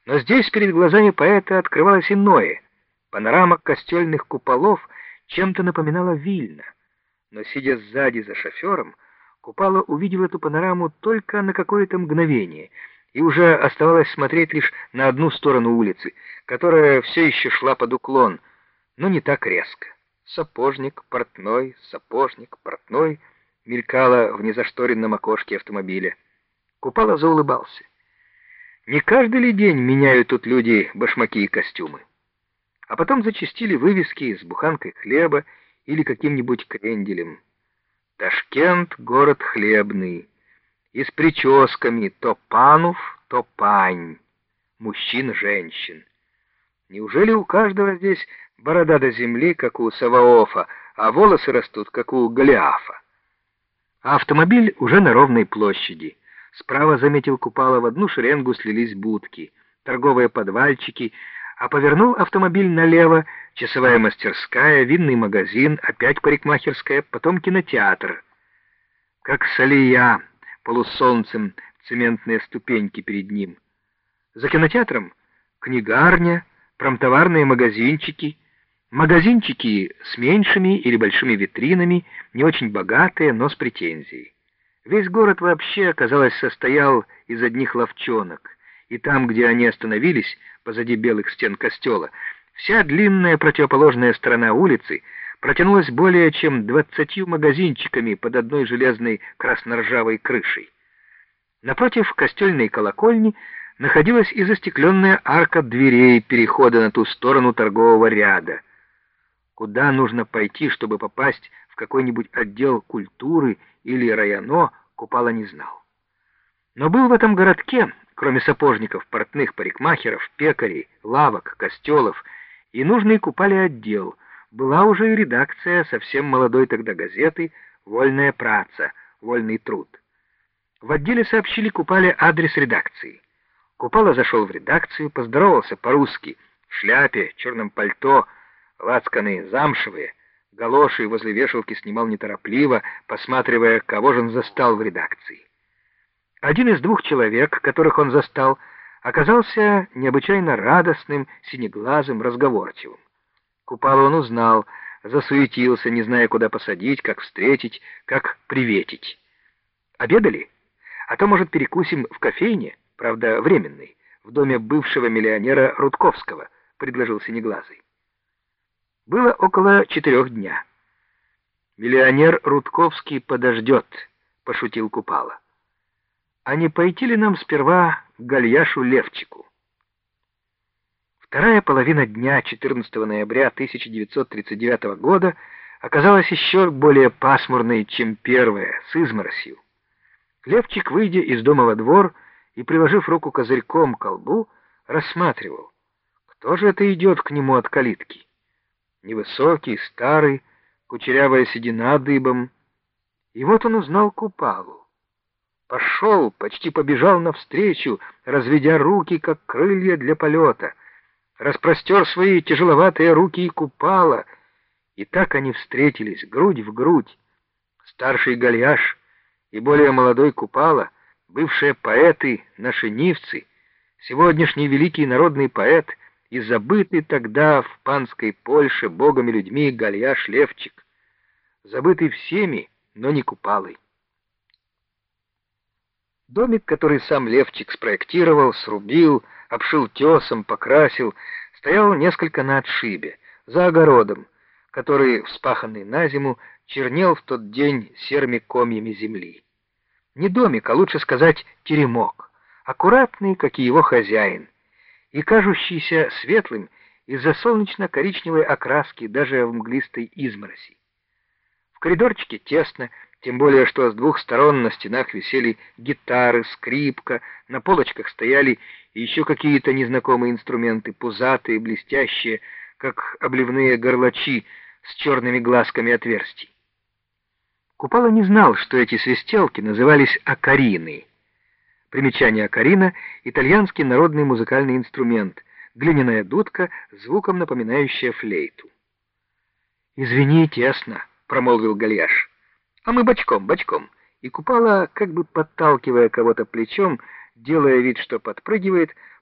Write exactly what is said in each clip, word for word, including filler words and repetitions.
Но здесь перед глазами поэта открывалось иное. Панорама костельных куполов чем-то напоминала Вильно. Но, сидя сзади за шофером, Купала увидел эту панораму только на какое-то мгновение, и уже оставалось смотреть лишь на одну сторону улицы, которая все еще шла под уклон, но не так резко. Сапожник, портной, сапожник, портной мелькало в незашторенном окошке автомобиля. Купала заулыбался. Не каждый ли день меняют тут люди башмаки и костюмы? А потом зачастили вывески с буханкой хлеба или каким-нибудь кренделем. Ташкент — город хлебный, и с прическами то панов, то пань, мужчин, женщин. Неужели у каждого здесь борода до земли, как у Саваофа, а волосы растут, как у Голиафа? А автомобиль уже на ровной площади. Справа, заметил Купала, в одну шеренгу слились будки, торговые подвальчики, а повернул автомобиль налево: часовая мастерская, винный магазин, опять парикмахерская, потом кинотеатр. Как солея полусолнцем цементные ступеньки перед ним. За кинотеатром книгарня, промтоварные магазинчики, магазинчики с меньшими или большими витринами, не очень богатые, но с претензией. Весь город вообще, казалось, состоял из одних лавчонок, и там, где они остановились, позади белых стен костела, вся длинная противоположная сторона улицы протянулась более чем двадцатью магазинчиками под одной железной красноржавой крышей. Напротив костельной колокольни находилась и застекленная арка дверей перехода на ту сторону торгового ряда. Куда нужно пойти, чтобы попасть в какой-нибудь отдел культуры или районо, Купала не знал. Но был в этом городке, кроме сапожников, портных, парикмахеров, пекарей, лавок, костелов, и нужный Купале отдел, была уже и редакция совсем молодой тогда газеты «Вольная праца», «Вольный труд». В отделе сообщили Купале адрес редакции. Купала зашел в редакцию, поздоровался по-русски, в шляпе, черном пальто, лацканы замшевые, галоши возле вешалки снимал неторопливо, посматривая, кого же он застал в редакции. Один из двух человек, которых он застал, оказался необычайно радостным, синеглазым, разговорчивым. Купалу он узнал, засуетился, не зная, куда посадить, как встретить, как приветить. «Обедали? А то, может, перекусим в кофейне, правда, временной, в доме бывшего миллионера Рудковского», — предложил синеглазый. Было около четырех дня. «Миллионер Рудковский подождет», — пошутил Купала. «А не пойти ли нам сперва к Гальяшу Левчику?» Вторая половина дня четырнадцатого ноября тысяча девятьсот тридцать девятого года оказалась еще более пасмурной, чем первая, с изморосью. Левчик, выйдя из дома во двор и приложив руку козырьком к колбу, рассматривал, кто же это идет к нему от калитки. Невысокий, старый, кучерявая седина дыбом. И вот он узнал Купалу. Пошел, почти побежал навстречу, разведя руки, как крылья для полета. Распростер свои тяжеловатые руки и Купала, и так они встретились, грудь в грудь. Старший Гальяш и более молодой Купала, бывшие поэты, наши нивцы, сегодняшний великий народный поэт и забытый тогда в панской Польше богом и людьми Гальяш Левчик, забытый всеми, но не Купалой. Домик, который сам Левчик спроектировал, срубил, обшил тесом, покрасил, стоял несколько на отшибе, за огородом, который, вспаханный на зиму, чернел в тот день серыми комьями земли. Не домик, а лучше сказать теремок, аккуратный, как и его хозяин, и кажущийся светлым из-за солнечно-коричневой окраски даже в мглистой измороси. В коридорчике тесно, тем более что с двух сторон на стенах висели гитары, скрипка, на полочках стояли еще какие-то незнакомые инструменты, пузатые, блестящие, как обливные горлачи с черными глазками отверстий. Купала не знал, что эти свистелки назывались окарины. Примечание: окарина — итальянский народный музыкальный инструмент, глиняная дудка, звуком напоминающая флейту. «Извини, тесно», — промолвил Гальяш. «А мы бочком, бочком». И Купала, как бы подталкивая кого-то плечом, делая вид, что подпрыгивает,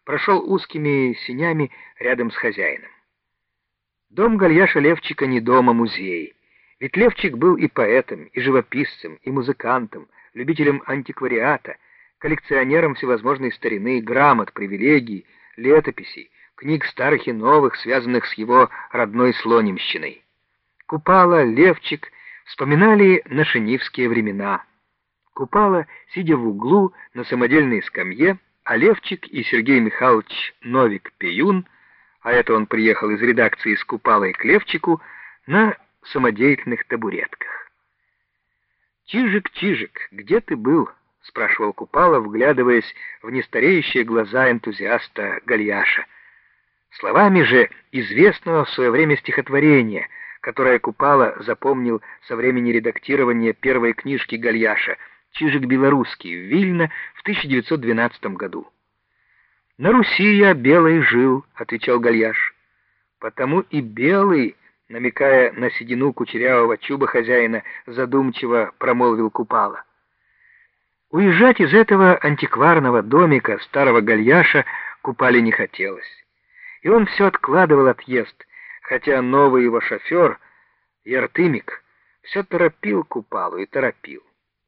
прошел узкими сенями рядом с хозяином. Дом Гальяша Левчика не дом, а музей. Ведь Левчик был и поэтом, и живописцем, и музыкантом, любителем антиквариата, коллекционером всевозможной старины, грамот, привилегий, летописей, книг старых и новых, связанных с его родной Слонимщиной. Купала, Левчик вспоминали нашенивские времена. Купала, сидя в углу на самодельной скамье, а Левчик и Сергей Михайлович Новик-Пеюн, а это он приехал из редакции с Купалой к Левчику, на самодеятельных табуретках. «Чижик, Чижик, где ты был?» — спрашивал Купала, вглядываясь в нестареющие глаза энтузиаста Гальяша. Словами же известного в свое время стихотворения, которое Купала запомнил со времени редактирования первой книжки Гальяша «Чижик белорусский» в Вильно в тысяча девятьсот двенадцатом году. «На Руси я белый жил», — отвечал Гальяш. «Потому и белый», намекая на седину кучерявого чуба хозяина, задумчиво промолвил Купала. Уезжать из этого антикварного домика старого Гальяша Купале не хотелось, и он все откладывал отъезд, хотя новый его шофер, Яртымик, все торопил Купалу и торопил.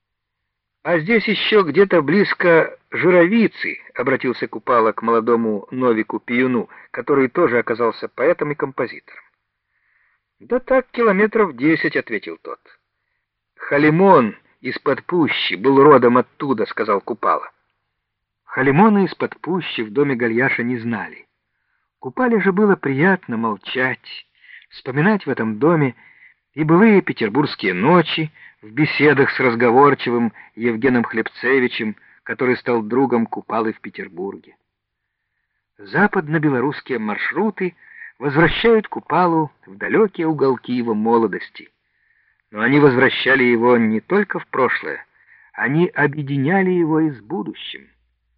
«А здесь еще где-то близко Жировицы», — обратился Купала к молодому Новику Пеюну, который тоже оказался поэтом и композитором. «Да так, километров десять», — ответил тот. «Халимон из-под Пущи был родом оттуда», — сказал Купала. Халимона из-под Пущи в доме Гальяша не знали. Купале же было приятно молчать, вспоминать в этом доме и былые петербургские ночи в беседах с разговорчивым Евгеном Хлебцевичем, который стал другом Купалы в Петербурге. Западно-белорусские маршруты возвращают Купалу в далекие уголки его молодости. Но они возвращали его не только в прошлое, они объединяли его и с будущим.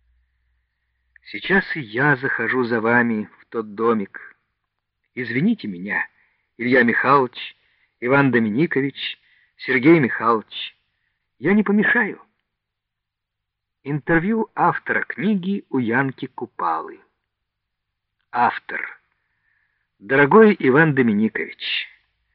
Сейчас и я захожу за вами в тот домик. Извините меня, Илья Михайлович, Иван Доминикович, Сергей Михайлович. Я не помешаю. Интервью автора книги у Янки Купалы. Автор. Дорогой Иван Доминикович,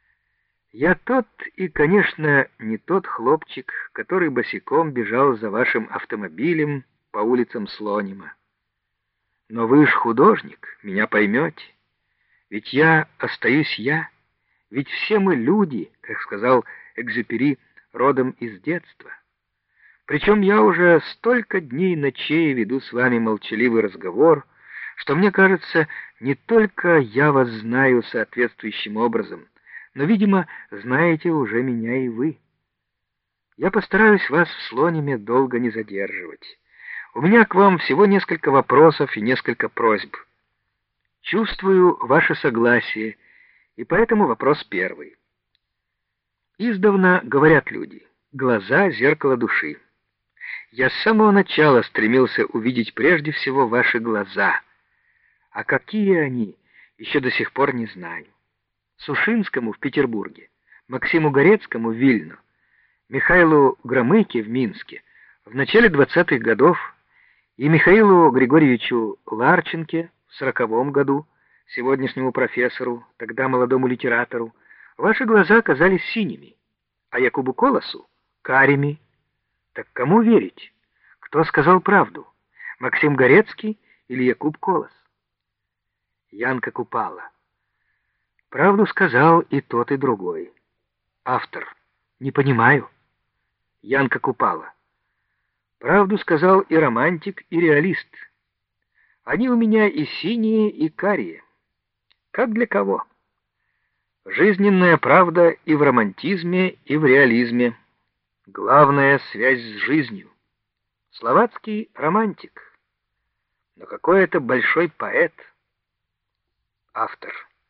я тот и, конечно, не тот хлопчик, который босиком бежал за вашим автомобилем по улицам Слонима. Но вы ж художник, меня поймете. Ведь я остаюсь я, ведь все мы люди, как сказал Экзюпери, родом из детства. Причем я уже столько дней и ночей веду с вами молчаливый разговор, что мне кажется, не только я вас знаю соответствующим образом, но, видимо, знаете уже меня и вы. Я постараюсь вас в Слониме долго не задерживать. У меня к вам всего несколько вопросов и несколько просьб. Чувствую ваше согласие, и поэтому вопрос первый. Издавна говорят люди: глаза — зеркало души. Я с самого начала стремился увидеть прежде всего ваши глаза, а какие они, еще до сих пор не знаю. Сушинскому в Петербурге, Максиму Горецкому в Вильно, Михаилу Громыке в Минске в начале двадцатых годов и Михаилу Григорьевичу Ларченке в сороковом году, сегодняшнему профессору, тогда молодому литератору, ваши глаза оказались синими, а Якубу Колосу — карими. Так кому верить? Кто сказал правду? Максим Горецкий или Якуб Колос? Янка Купала. Правду сказал и тот, и другой. Автор. Не понимаю. Янка Купала. Правду сказал и романтик, и реалист. Они у меня и синие, и карие. Как для кого? Жизненная правда и в романтизме, и в реализме. Главная связь с жизнью. Словацкий романтик. Но какой это большой поэт. Автор.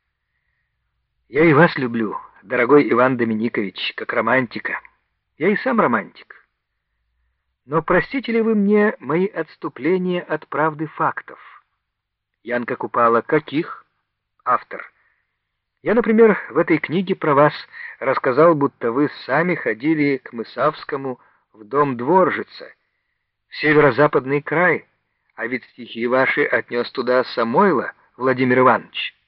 Я и вас люблю, дорогой Иван Доминикович, как романтика. Я и сам романтик. Но простите ли вы мне мои отступления от правды фактов? Янка Купала. Каких? Автор. Я, например, в этой книге про вас рассказал, будто вы сами ходили к Мысавскому в дом Дворжица, в северо-западный край, А ведь стихи ваши отнес туда Самойла, Владимир Иванович.